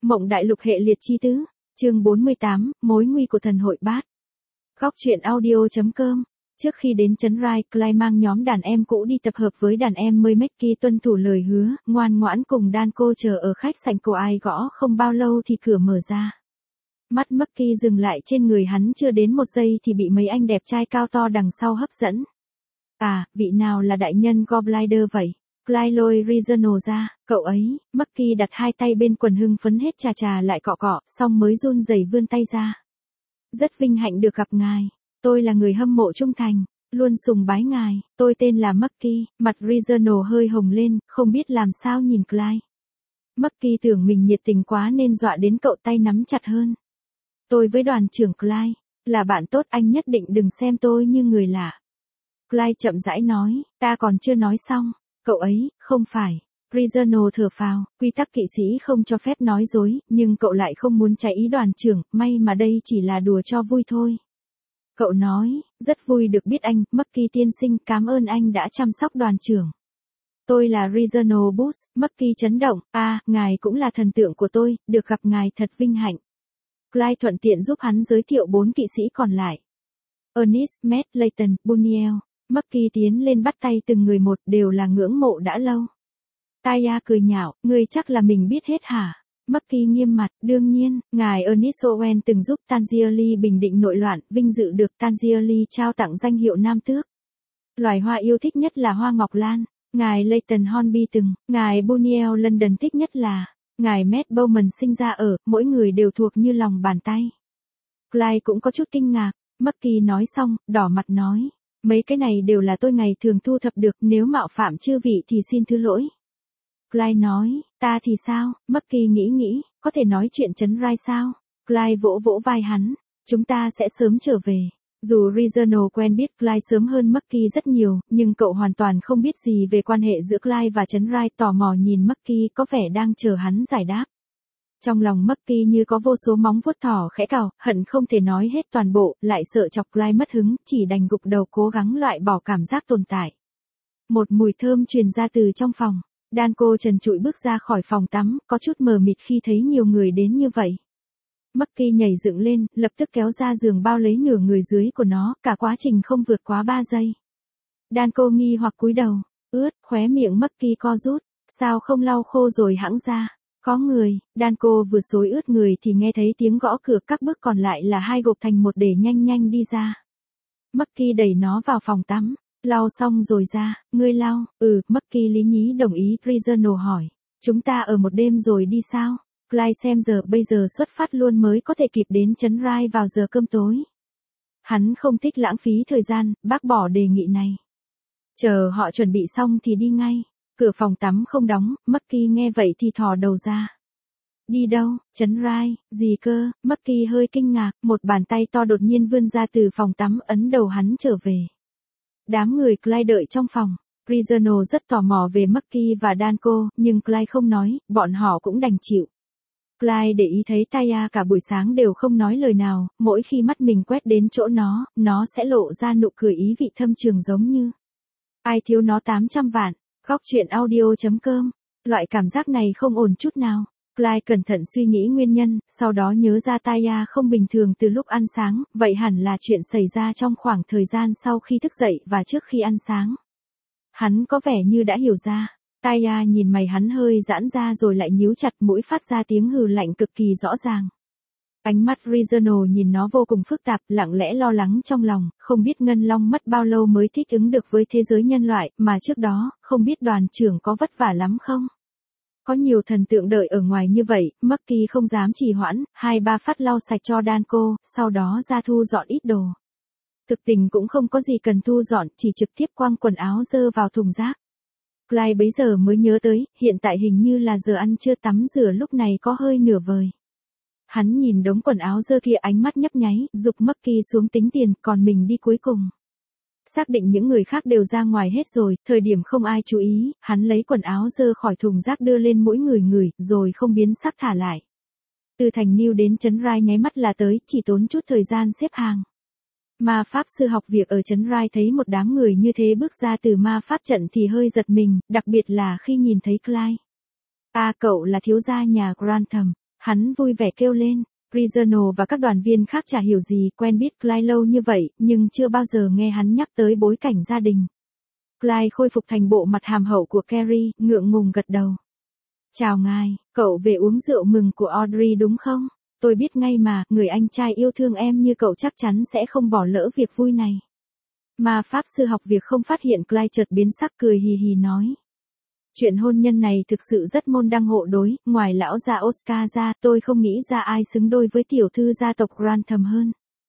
Mộng đại lục hệ liệt chi tứ, chương 48, mối nguy của thần hội bát. Góc truyện audio.com. Trước khi đến trấn Rai, Clyde mang nhóm đàn em cũ đi tập hợp với đàn em mới Mackie tuân thủ lời hứa, ngoan ngoãn cùng Danko chờ ở khách sạn cô ai gõ không bao lâu thì cửa mở ra. Mắt Mackie dừng lại trên người hắn chưa đến một giây thì bị mấy anh đẹp trai cao to đằng sau hấp dẫn. À, vị nào là đại nhân Goblider vậy? Clyde lôi Reginald ra, cậu ấy, Mackie đặt hai tay bên quần hưng phấn hết chà lại cọ cọ, xong mới run rẩy vươn tay ra. Rất vinh hạnh được gặp ngài, tôi là người hâm mộ trung thành, luôn sùng bái ngài, tôi tên là Mackie, mặt Reginald hơi hồng lên, không biết làm sao nhìn Clyde. Mackie tưởng mình nhiệt tình quá nên dọa đến cậu tay nắm chặt hơn. Tôi với đoàn trưởng Clyde, là bạn tốt, anh nhất định đừng xem tôi như người lạ. Clyde chậm rãi nói, ta còn chưa nói xong. Cậu ấy, không phải. Reginald thở phào, quy tắc kỵ sĩ không cho phép nói dối, nhưng cậu lại không muốn trái ý đoàn trưởng, may mà đây chỉ là đùa cho vui thôi. Cậu nói, rất vui được biết anh, Mackie tiên sinh, cảm ơn anh đã chăm sóc đoàn trưởng. Tôi là Reginald Bush, Mackie chấn động, ngài cũng là thần tượng của tôi, được gặp ngài thật vinh hạnh. Clyde thuận tiện giúp hắn giới thiệu 4 kỵ sĩ còn lại. Ernest, Matt, Layton, Buniel. Mackie tiến lên bắt tay từng người một, đều là ngưỡng mộ đã lâu. Taya cười nhạo, ngươi chắc là mình biết hết hả? Mackie nghiêm mặt, đương nhiên, ngài Ernest Owen từng giúp Tangier bình định nội loạn, vinh dự được Tangier trao tặng danh hiệu Nam Tước. Loài hoa yêu thích nhất là hoa ngọc lan. Ngài Layton Hornby từng, ngài Buniel London thích nhất là, ngài Matt Bowman sinh ra ở, mỗi người đều thuộc như lòng bàn tay. Clyde cũng có chút kinh ngạc, Mackie nói xong, đỏ mặt nói. Mấy cái này đều là tôi ngày thường thu thập được, nếu mạo phạm chư vị thì xin thứ lỗi. Clyde nói, ta thì sao? Mackie nghĩ, có thể nói chuyện trấn Rai sao? Clyde vỗ vỗ vai hắn, chúng ta sẽ sớm trở về. Dù Reginald quen biết Clyde sớm hơn Mackie rất nhiều, nhưng cậu hoàn toàn không biết gì về quan hệ giữa Clyde và trấn Rai, tò mò nhìn Mackie có vẻ đang chờ hắn giải đáp. Trong lòng Mackie như có vô số móng vuốt thỏ khẽ cào, hận không thể nói hết toàn bộ, lại sợ chọc Clyde mất hứng, chỉ đành gục đầu cố gắng loại bỏ cảm giác tồn tại. Một mùi thơm truyền ra từ trong phòng. Danko trần trụi bước ra khỏi phòng tắm, có chút mờ mịt khi thấy nhiều người đến như vậy. Mackie nhảy dựng lên, lập tức kéo ra giường bao lấy nửa người dưới của nó, cả quá trình không vượt quá 3 giây. Danko nghi hoặc cúi đầu, ướt, khóe miệng Mackie co rút, sao không lau khô rồi hãng ra. Có người, Danko vừa xối ướt người thì nghe thấy tiếng gõ cửa, các bước còn lại là hai gộp thành một để nhanh đi ra. Mackie đẩy nó vào phòng tắm, lau xong rồi ra, ngươi lau, Mackie lý nhí đồng ý. Reginald hỏi, chúng ta ở một đêm rồi đi sao? Clyde xem giờ, bây giờ xuất phát luôn mới có thể kịp đến trấn Rai vào giờ cơm tối. Hắn không thích lãng phí thời gian, bác bỏ đề nghị này. Chờ họ chuẩn bị xong thì đi ngay. Cửa phòng tắm không đóng, Mackie nghe vậy thì thò đầu ra. Đi đâu? Trấn Rai, gì cơ? Mackie hơi kinh ngạc, một bàn tay to đột nhiên vươn ra từ phòng tắm ấn đầu hắn trở về. Đám người Clyde đợi trong phòng. Reginald rất tò mò về Mackie và Danko, nhưng Clyde không nói, bọn họ cũng đành chịu. Clyde để ý thấy Taya cả buổi sáng đều không nói lời nào, mỗi khi mắt mình quét đến chỗ nó sẽ lộ ra nụ cười ý vị thâm trường giống như ai thiếu nó 800 vạn. Góc truyện audio.com. Loại cảm giác này không ổn chút nào. Clyde cẩn thận suy nghĩ nguyên nhân, sau đó nhớ ra Taya không bình thường từ lúc ăn sáng, vậy hẳn là chuyện xảy ra trong khoảng thời gian sau khi thức dậy và trước khi ăn sáng. Hắn có vẻ như đã hiểu ra. Taya nhìn mày hắn hơi giãn ra rồi lại nhíu chặt, mũi phát ra tiếng hừ lạnh cực kỳ rõ ràng. Ánh mắt Reginald nhìn nó vô cùng phức tạp, lặng lẽ lo lắng trong lòng, không biết Ngân Long mất bao lâu mới thích ứng được với thế giới nhân loại, mà trước đó, không biết đoàn trưởng có vất vả lắm không? Có nhiều thần tượng đợi ở ngoài như vậy, Mackie không dám trì hoãn, 2-3 phát lau sạch cho Danko, sau đó ra thu dọn ít đồ. Thực tình cũng không có gì cần thu dọn, chỉ trực tiếp quăng quần áo dơ vào thùng rác. Clyde bấy giờ mới nhớ tới, hiện tại hình như là giờ ăn trưa, tắm rửa lúc này có hơi nửa vời. Hắn nhìn đống quần áo dơ kia, ánh mắt nhấp nháy, giục Mackie xuống tính tiền, còn mình đi cuối cùng. Xác định những người khác đều ra ngoài hết rồi, thời điểm không ai chú ý, hắn lấy quần áo dơ khỏi thùng rác đưa lên mỗi người ngửi, rồi không biến sắc thả lại. Từ thành New đến trấn Rai nháy mắt là tới, chỉ tốn chút thời gian xếp hàng. Ma pháp sư học việc ở trấn Rai thấy một đám người như thế bước ra từ ma pháp trận thì hơi giật mình, đặc biệt là khi nhìn thấy Clyde. Cậu là thiếu gia nhà Grantham. Hắn vui vẻ kêu lên. Rizano và các đoàn viên khác chả hiểu gì, quen biết Clyde lâu như vậy, nhưng chưa bao giờ nghe hắn nhắc tới bối cảnh gia đình. Clyde khôi phục thành bộ mặt hàm hậu của Carrie, ngượng ngùng gật đầu. Chào ngài, cậu về uống rượu mừng của Audrey đúng không? Tôi biết ngay mà, người anh trai yêu thương em như cậu chắc chắn sẽ không bỏ lỡ việc vui này. Mà pháp sư học việc không phát hiện Clyde chợt biến sắc cười hì hì nói. Chuyện hôn nhân này thực sự rất môn đăng hộ đối, ngoài lão gia Oscar ra, tôi không nghĩ ra ai xứng đôi với tiểu thư gia tộc Grantham hơn.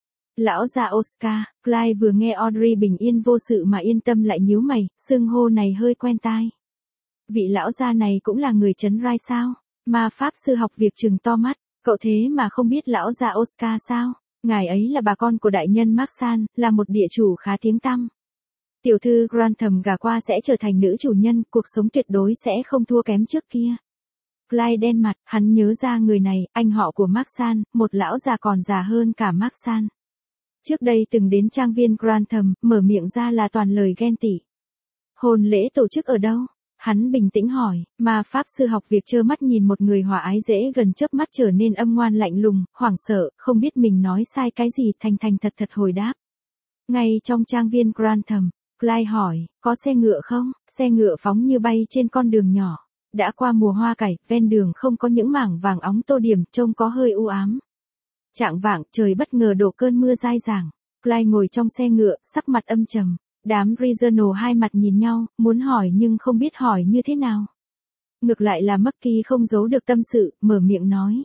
Lão gia Oscar, Clyde vừa nghe Audrey bình yên vô sự mà yên tâm lại nhíu mày, xưng hô này hơi quen tai. Vị lão gia này cũng là người trấn Rai sao? Mà pháp sư học việc trừng to mắt, cậu thế mà không biết lão gia Oscar sao? Ngài ấy là bà con của đại nhân Maxan, là một địa chủ khá tiếng tăm. Tiểu thư Grantham gả qua sẽ trở thành nữ chủ nhân, cuộc sống tuyệt đối sẽ không thua kém trước kia. Clyde đen mặt, hắn nhớ ra người này, anh họ của Maxan, một lão già còn già hơn cả Maxan. Trước đây từng đến trang viên Grantham, mở miệng ra là toàn lời ghen tị. Hôn lễ tổ chức ở đâu? Hắn bình tĩnh hỏi, mà pháp sư học việc trơ mắt nhìn một người hòa ái dễ gần chớp mắt trở nên âm ngoan lạnh lùng, hoảng sợ, không biết mình nói sai cái gì, thành thành thật thật hồi đáp. Ngay trong trang viên Grantham, Clyde hỏi, có xe ngựa không? Xe ngựa phóng như bay trên con đường nhỏ. Đã qua mùa hoa cải, ven đường không có những mảng vàng óng tô điểm, trông có hơi u ám. Chạng vạng, trời bất ngờ đổ cơn mưa dai dẳng. Clyde ngồi trong xe ngựa, sắc mặt âm trầm. Đám Rizano hai mặt nhìn nhau, muốn hỏi nhưng không biết hỏi như thế nào. Ngược lại là Mucky không giấu được tâm sự, mở miệng nói.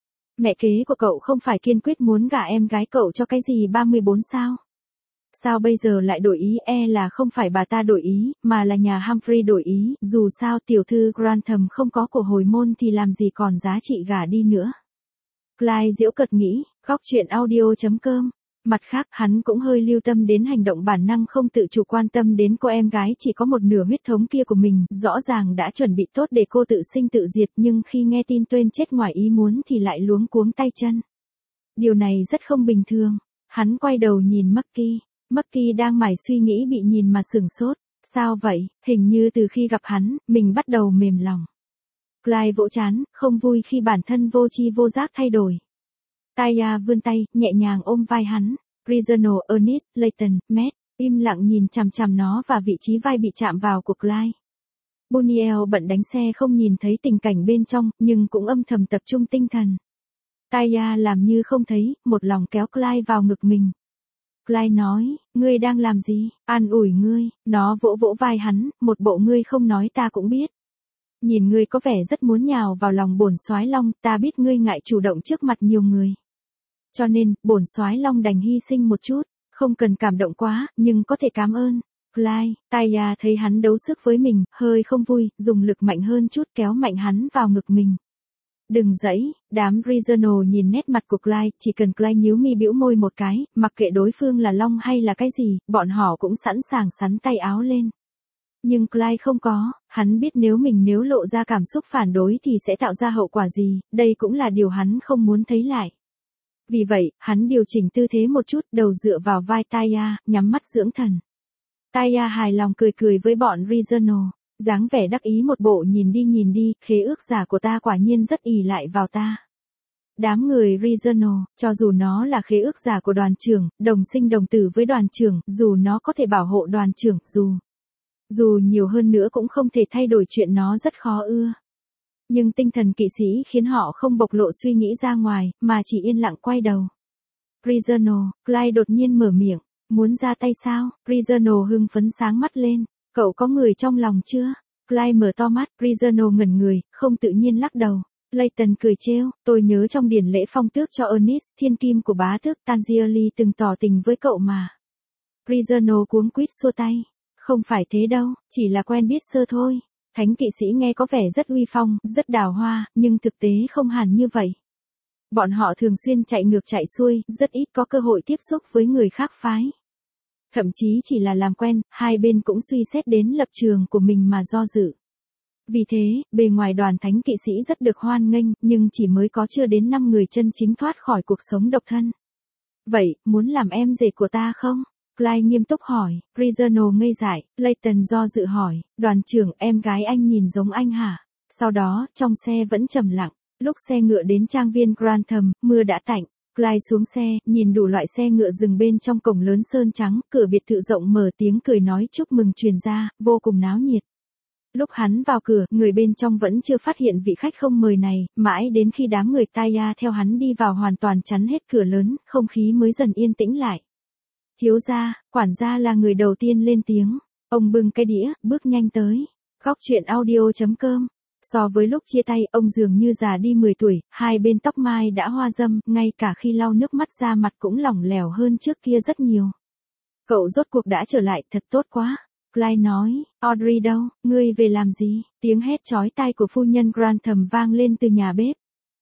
Mẹ kế của cậu không phải kiên quyết muốn gả em gái cậu cho cái gì 34 sao? Sao bây giờ lại đổi ý? Là không phải bà ta đổi ý, mà là nhà Humphrey đổi ý, dù sao tiểu thư Grantham không có của hồi môn thì làm gì còn giá trị gả đi nữa. Clyde giễu cợt nghĩ, góc chuyện audio.com. Mặt khác, hắn cũng hơi lưu tâm đến hành động bản năng không tự chủ quan tâm đến cô em gái chỉ có một nửa huyết thống kia của mình, rõ ràng đã chuẩn bị tốt để cô tự sinh tự diệt nhưng khi nghe tin Tuyên chết ngoài ý muốn thì lại luống cuống tay chân. Điều này rất không bình thường. Hắn quay đầu nhìn Mucky. Mucky đang mải suy nghĩ bị nhìn mà sửng sốt. Sao vậy? Hình như từ khi gặp hắn, mình bắt đầu mềm lòng. Clyde vỗ trán, không vui khi bản thân vô tri vô giác thay đổi. Taya vươn tay, nhẹ nhàng ôm vai hắn. Rizano, Ernest, Layton, Matt, im lặng nhìn chằm chằm nó và vị trí vai bị chạm vào của Clyde. Boniel bận đánh xe không nhìn thấy tình cảnh bên trong, nhưng cũng âm thầm tập trung tinh thần. Taya làm như không thấy, một lòng kéo Clyde vào ngực mình. Clyde nói, ngươi đang làm gì? An ủi ngươi, nó vỗ vỗ vai hắn, một bộ ngươi không nói ta cũng biết. Nhìn ngươi có vẻ rất muốn nhào vào lòng bổn soái long, ta biết ngươi ngại chủ động trước mặt nhiều người. Cho nên, bổn soái long đành hy sinh một chút, không cần cảm động quá, nhưng có thể cảm ơn. Clyde, Taya thấy hắn đấu sức với mình, hơi không vui, dùng lực mạnh hơn chút kéo mạnh hắn vào ngực mình. Đừng giãy, đám Rizano nhìn nét mặt của Clyde, chỉ cần Clyde nhíu mi bĩu môi một cái, mặc kệ đối phương là long hay là cái gì, bọn họ cũng sẵn sàng xắn tay áo lên. Nhưng Clyde không có, hắn biết nếu lộ ra cảm xúc phản đối thì sẽ tạo ra hậu quả gì, đây cũng là điều hắn không muốn thấy lại. Vì vậy, hắn điều chỉnh tư thế một chút, đầu dựa vào vai Taya, nhắm mắt dưỡng thần. Taya hài lòng cười cười với bọn Rizano, dáng vẻ đắc ý một bộ nhìn đi, khế ước giả của ta quả nhiên rất ỷ lại vào ta. Đám người Rizano, cho dù nó là khế ước giả của đoàn trưởng, đồng sinh đồng tử với đoàn trưởng, dù nó có thể bảo hộ đoàn trưởng, dù nhiều hơn nữa cũng không thể thay đổi chuyện nó rất khó ưa. Nhưng tinh thần kỵ sĩ khiến họ không bộc lộ suy nghĩ ra ngoài, mà chỉ yên lặng quay đầu. Rizano, Clyde đột nhiên mở miệng, muốn ra tay sao? Rizano hưng phấn sáng mắt lên, cậu có người trong lòng chưa? Clyde mở to mắt, Rizano ngẩn người, không tự nhiên lắc đầu. Layton cười trêu, tôi nhớ trong điển lễ phong tước cho Ernest, thiên kim của bá tước Tangier từng tỏ tình với cậu mà. Rizano cuống quýt xua tay. Không phải thế đâu, chỉ là quen biết sơ thôi. Thánh kỵ sĩ nghe có vẻ rất uy phong, rất đào hoa, nhưng thực tế không hẳn như vậy. Bọn họ thường xuyên chạy ngược chạy xuôi, rất ít có cơ hội tiếp xúc với người khác phái. Thậm chí chỉ là làm quen, hai bên cũng suy xét đến lập trường của mình mà do dự. Vì thế, bề ngoài đoàn thánh kỵ sĩ rất được hoan nghênh, nhưng chỉ mới có chưa đến 5 người chân chính thoát khỏi cuộc sống độc thân. Vậy, muốn làm em rể của ta không? Clyde nghiêm túc hỏi, Rizano ngây dại, Layton do dự hỏi, đoàn trưởng em gái anh nhìn giống anh hả? Sau đó, trong xe vẫn trầm lặng, Lúc xe ngựa đến trang viên Grantham, mưa đã tạnh. Clyde xuống xe, nhìn đủ loại xe ngựa dừng bên trong cổng lớn sơn trắng, cửa biệt thự rộng mở, tiếng cười nói chúc mừng truyền ra, vô cùng náo nhiệt. Lúc hắn vào cửa, người bên trong vẫn chưa phát hiện vị khách không mời này, mãi đến khi đám người Taya theo hắn đi vào hoàn toàn chắn hết cửa lớn, không khí mới dần yên tĩnh lại. Thiếu gia, quản gia là người đầu tiên lên tiếng. Ông bưng cái đĩa, bước nhanh tới. Góc chuyện audio.com. So với lúc chia tay, ông dường như già đi 10 tuổi, hai bên tóc mai đã hoa râm, ngay cả khi lau nước mắt ra mặt cũng lỏng lẻo hơn trước kia rất nhiều. Cậu rốt cuộc đã trở lại, thật tốt quá. Clyde nói, Audrey đâu, ngươi về làm gì? Tiếng hét chói tai của phu nhân Grantham vang lên từ nhà bếp.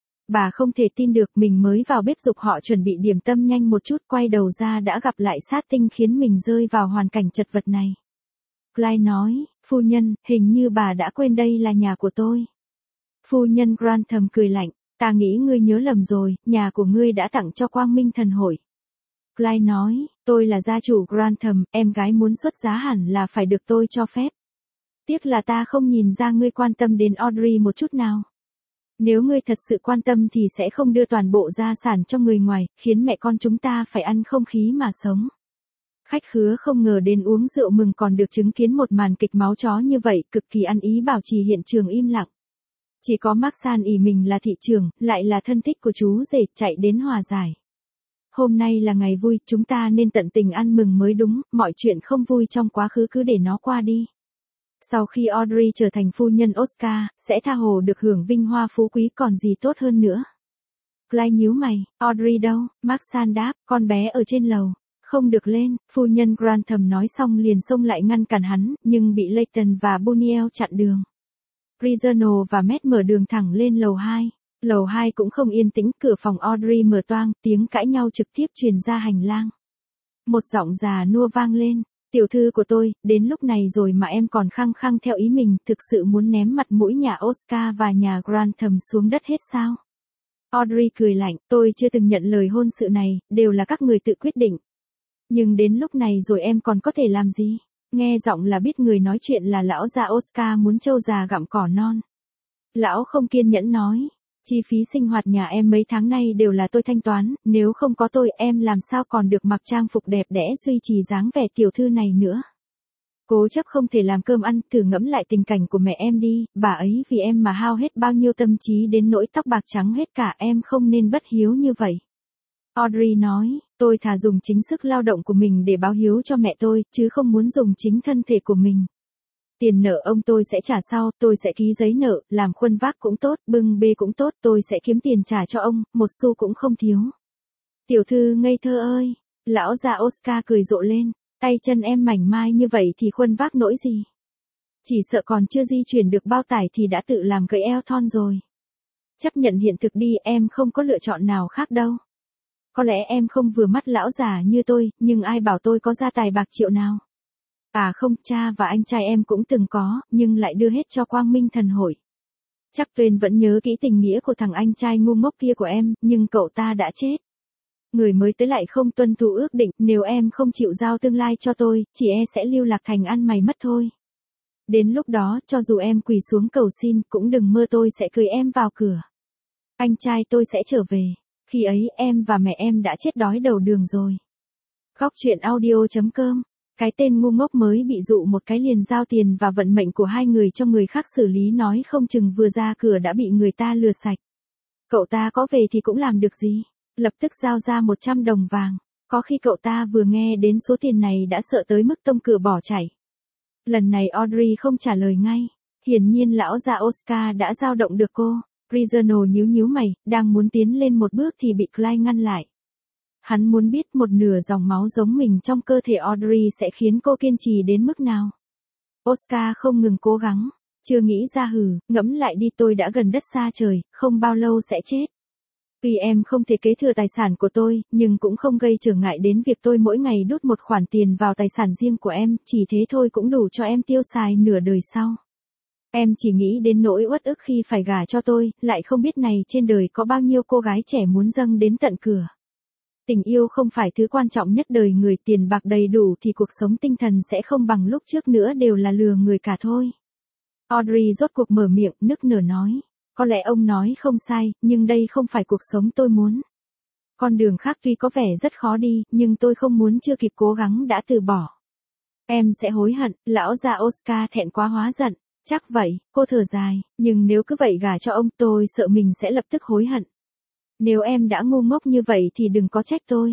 Bà không thể tin được mình mới vào bếp giục họ chuẩn bị điểm tâm nhanh một chút, quay đầu ra đã gặp lại sát tinh khiến mình rơi vào hoàn cảnh chật vật này. Clyde nói, phu nhân, hình như bà đã quên đây là nhà của tôi. Phu nhân Grantham cười lạnh, ta nghĩ ngươi nhớ lầm rồi, nhà của ngươi đã tặng cho Quang Minh Thần Hội. Clyde nói, tôi là gia chủ Grantham, em gái muốn xuất giá hẳn là phải được tôi cho phép. Tiếc là ta không nhìn ra ngươi quan tâm đến Audrey một chút nào. Nếu ngươi thật sự quan tâm thì sẽ không đưa toàn bộ gia sản cho người ngoài, khiến mẹ con chúng ta phải ăn không khí mà sống. Khách khứa không ngờ đến uống rượu mừng còn được chứng kiến một màn kịch máu chó như vậy, cực kỳ ăn ý bảo trì hiện trường im lặng. Chỉ có Maxan ỷ mình là thị trưởng, lại là thân thích của chú rể, chạy đến hòa giải. Hôm nay là ngày vui, chúng ta nên tận tình ăn mừng mới đúng, mọi chuyện không vui trong quá khứ cứ để nó qua đi. Sau khi Audrey trở thành phu nhân Oscar, sẽ tha hồ được hưởng vinh hoa phú quý còn gì tốt hơn nữa. Clyde nhíu mày, Audrey đâu? Maxan đáp, con bé ở trên lầu. Không được lên, phu nhân Grantham nói xong liền xông lại ngăn cản hắn, nhưng bị Leighton và Buniel chặn đường. Reginald và Matt mở đường thẳng lên lầu 2. Lầu 2 cũng không yên tĩnh, cửa phòng Audrey mở toang, tiếng cãi nhau trực tiếp truyền ra hành lang. Một giọng già nua vang lên, tiểu thư của tôi, đến lúc này rồi mà em còn khăng khăng theo ý mình, thực sự muốn ném mặt mũi nhà Oscar và nhà Grantham xuống đất hết sao? Audrey cười lạnh, tôi chưa từng nhận lời hôn sự này, đều là các người tự quyết định. Nhưng đến lúc này rồi em còn có thể làm gì? Nghe giọng là biết người nói chuyện là lão già Oscar muốn trâu già gặm cỏ non. Lão không kiên nhẫn nói, chi phí sinh hoạt nhà em mấy tháng nay đều là tôi thanh toán, nếu không có tôi em làm sao còn được mặc trang phục đẹp đẽ duy trì dáng vẻ tiểu thư này nữa. Cố chấp không thể làm cơm ăn, thử ngẫm lại tình cảnh của mẹ em đi, bà ấy vì em mà hao hết bao nhiêu tâm trí đến nỗi tóc bạc trắng hết cả, em không nên bất hiếu như vậy. Audrey nói, tôi thà dùng chính sức lao động của mình để báo hiếu cho mẹ tôi, chứ không muốn dùng chính thân thể của mình. Tiền nợ ông tôi sẽ trả sau, tôi sẽ ký giấy nợ, làm khuân vác cũng tốt, bưng bê cũng tốt, tôi sẽ kiếm tiền trả cho ông, một xu cũng không thiếu. Tiểu thư ngây thơ ơi, lão già Oscar cười rộ lên, tay chân em mảnh mai như vậy thì khuân vác nỗi gì. Chỉ sợ còn chưa di chuyển được bao tải thì đã tự làm gãy eo thon rồi. Chấp nhận hiện thực đi, em không có lựa chọn nào khác đâu. Có lẽ em không vừa mắt lão già như tôi, nhưng ai bảo tôi có gia tài bạc triệu nào. À không, cha và anh trai em cũng từng có, nhưng lại đưa hết cho Quang Minh Thần Hội. Chắc Tuyên vẫn nhớ kỹ tình nghĩa của thằng anh trai ngu ngốc kia của em, nhưng cậu ta đã chết. Người mới tới lại không tuân thủ ước định, nếu em không chịu giao tương lai cho tôi, chỉ e sẽ lưu lạc thành ăn mày mất thôi. Đến lúc đó, cho dù em quỳ xuống cầu xin, cũng đừng mơ tôi sẽ cưới em vào cửa. Anh trai tôi sẽ trở về. Khi ấy em và mẹ em đã chết đói đầu đường rồi. Góc chuyện audio.com. Cái tên ngu ngốc mới bị dụ một cái liền giao tiền và vận mệnh của hai người cho người khác xử lý, nói không chừng vừa ra cửa đã bị người ta lừa sạch. Cậu ta có về thì cũng làm được gì? Lập tức giao ra 100 đồng vàng. Có khi cậu ta vừa nghe đến số tiền này đã sợ tới mức tông cửa bỏ chạy. Lần này Audrey không trả lời ngay. Hiển nhiên lão già Oscar đã dao động được cô. Reginald nhíu mày, đang muốn tiến lên một bước thì bị Clyde ngăn lại. Hắn muốn biết một nửa dòng máu giống mình trong cơ thể Audrey sẽ khiến cô kiên trì đến mức nào. Oscar không ngừng cố gắng, chưa nghĩ ra hừ, ngẫm lại đi, tôi đã gần đất xa trời, không bao lâu sẽ chết. Tuy em không thể kế thừa tài sản của tôi, nhưng cũng không gây trở ngại đến việc tôi mỗi ngày đút một khoản tiền vào tài sản riêng của em, chỉ thế thôi cũng đủ cho em tiêu xài nửa đời sau. Em chỉ nghĩ đến nỗi uất ức khi phải gả cho tôi, lại không biết này trên đời có bao nhiêu cô gái trẻ muốn dâng đến tận cửa. Tình yêu không phải thứ quan trọng nhất đời người, tiền bạc đầy đủ thì cuộc sống tinh thần sẽ không bằng lúc trước nữa, đều là lừa người cả thôi. Audrey rốt cuộc mở miệng, nức nở nói. Có lẽ ông nói không sai, nhưng đây không phải cuộc sống tôi muốn. Con đường khác tuy có vẻ rất khó đi, nhưng tôi không muốn chưa kịp cố gắng đã từ bỏ. Em sẽ hối hận, lão già Oscar thẹn quá hóa giận. Chắc vậy, cô thở dài, nhưng nếu cứ vậy gả cho ông tôi sợ mình sẽ lập tức hối hận. Nếu em đã ngu ngốc như vậy thì đừng có trách tôi.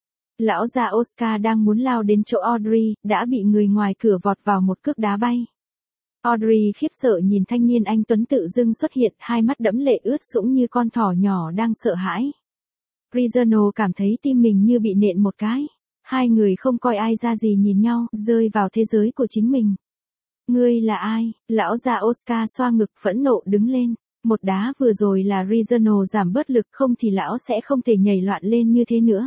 Lão già Oscar đang muốn lao đến chỗ Audrey, đã bị người ngoài cửa vọt vào một cước đá bay. Audrey khiếp sợ nhìn thanh niên anh tuấn tự dưng xuất hiện, hai mắt đẫm lệ ướt sũng như con thỏ nhỏ đang sợ hãi. Reginald cảm thấy tim mình như bị nện một cái. Hai người không coi ai ra gì nhìn nhau, rơi vào thế giới của chính mình. Ngươi là ai? Lão già Oscar xoa ngực phẫn nộ đứng lên. Một đá vừa rồi là Reginald giảm bớt lực, không thì lão sẽ không thể nhảy loạn lên như thế nữa.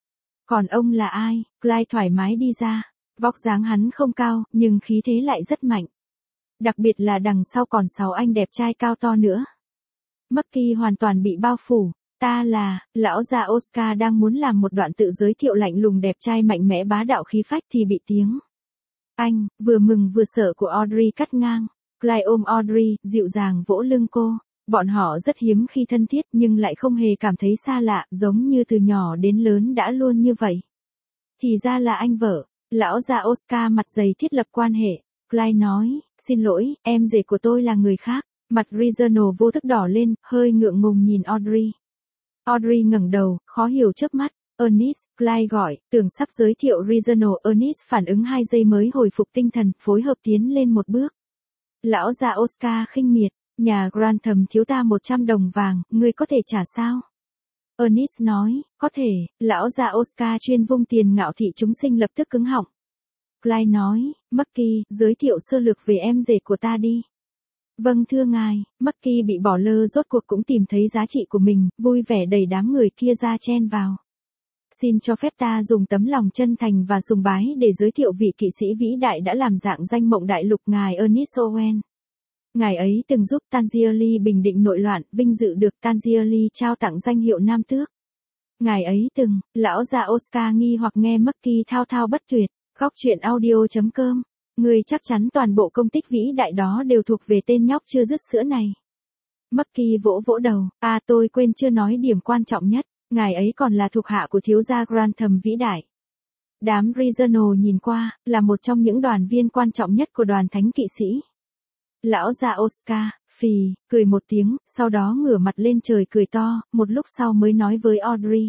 Còn ông là ai? Clyde thoải mái đi ra. Vóc dáng hắn không cao, nhưng khí thế lại rất mạnh. Đặc biệt là đằng sau còn 6 anh đẹp trai cao to nữa. Bucky hoàn toàn bị bao phủ. Ta là, lão già Oscar đang muốn làm một đoạn tự giới thiệu lạnh lùng đẹp trai mạnh mẽ bá đạo khí phách thì bị tiếng anh, vừa mừng vừa sợ của Audrey cắt ngang. Clyde ôm Audrey, dịu dàng vỗ lưng cô. Bọn họ rất hiếm khi thân thiết nhưng lại không hề cảm thấy xa lạ, giống như từ nhỏ đến lớn đã luôn như vậy. Thì ra là anh vợ. Lão già Oscar mặt dày thiết lập quan hệ. Clyde nói, xin lỗi, em rể của tôi là người khác. Mặt Reginald vô thức đỏ lên, hơi ngượng ngùng nhìn Audrey. Audrey ngẩng đầu, khó hiểu chớp mắt. Ernest, Clyde gọi, tưởng sắp giới thiệu Reginald. Ernest phản ứng 2 giây mới hồi phục tinh thần, phối hợp tiến lên một bước. Lão già Oscar khinh miệt, nhà Grantham thiếu ta 100 đồng vàng, ngươi có thể trả sao? Ernest nói, có thể. Lão già Oscar chuyên vung tiền ngạo thị chúng sinh lập tức cứng họng. Clyde nói, Bucky, giới thiệu sơ lược về em rể của ta đi. Vâng thưa ngài. Bucky bị bỏ lơ rốt cuộc cũng tìm thấy giá trị của mình, vui vẻ đẩy đám người kia ra chen vào. Xin cho phép ta dùng tấm lòng chân thành và sùng bái để giới thiệu vị kỵ sĩ vĩ đại đã làm dạng danh mộng đại lục, ngài Ernest Owen. Ngài ấy từng giúp Tangier bình định nội loạn, vinh dự được Tangier trao tặng danh hiệu Nam Tước. Ngài ấy từng, lão già Oscar nghi hoặc nghe Bucky thao thao bất tuyệt. Góc truyện audio.com. Người chắc chắn toàn bộ công tích vĩ đại đó đều thuộc về tên nhóc chưa dứt sữa này. Bucky vỗ vỗ đầu, tôi quên chưa nói điểm quan trọng nhất, ngài ấy còn là thuộc hạ của thiếu gia Grantham vĩ đại. Đám Reginald nhìn qua, là một trong những đoàn viên quan trọng nhất của đoàn thánh kỵ sĩ. Lão già Oscar, phì, cười một tiếng, sau đó ngửa mặt lên trời cười to, một lúc sau mới nói với Audrey.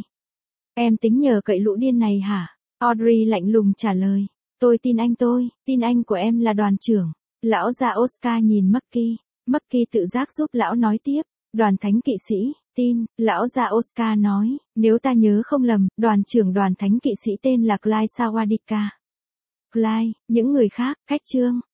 Em tính nhờ cậy lũ điên này hả? Audrey lạnh lùng trả lời. Tôi, tin anh của em là đoàn trưởng. Lão già Oscar nhìn Bucky. Bucky tự giác giúp lão nói tiếp. Đoàn thánh kỵ sĩ, tin, lão già Oscar nói, nếu ta nhớ không lầm, đoàn trưởng đoàn thánh kỵ sĩ tên là Clyde Sawadika. Clyde, những người khác, cách chương.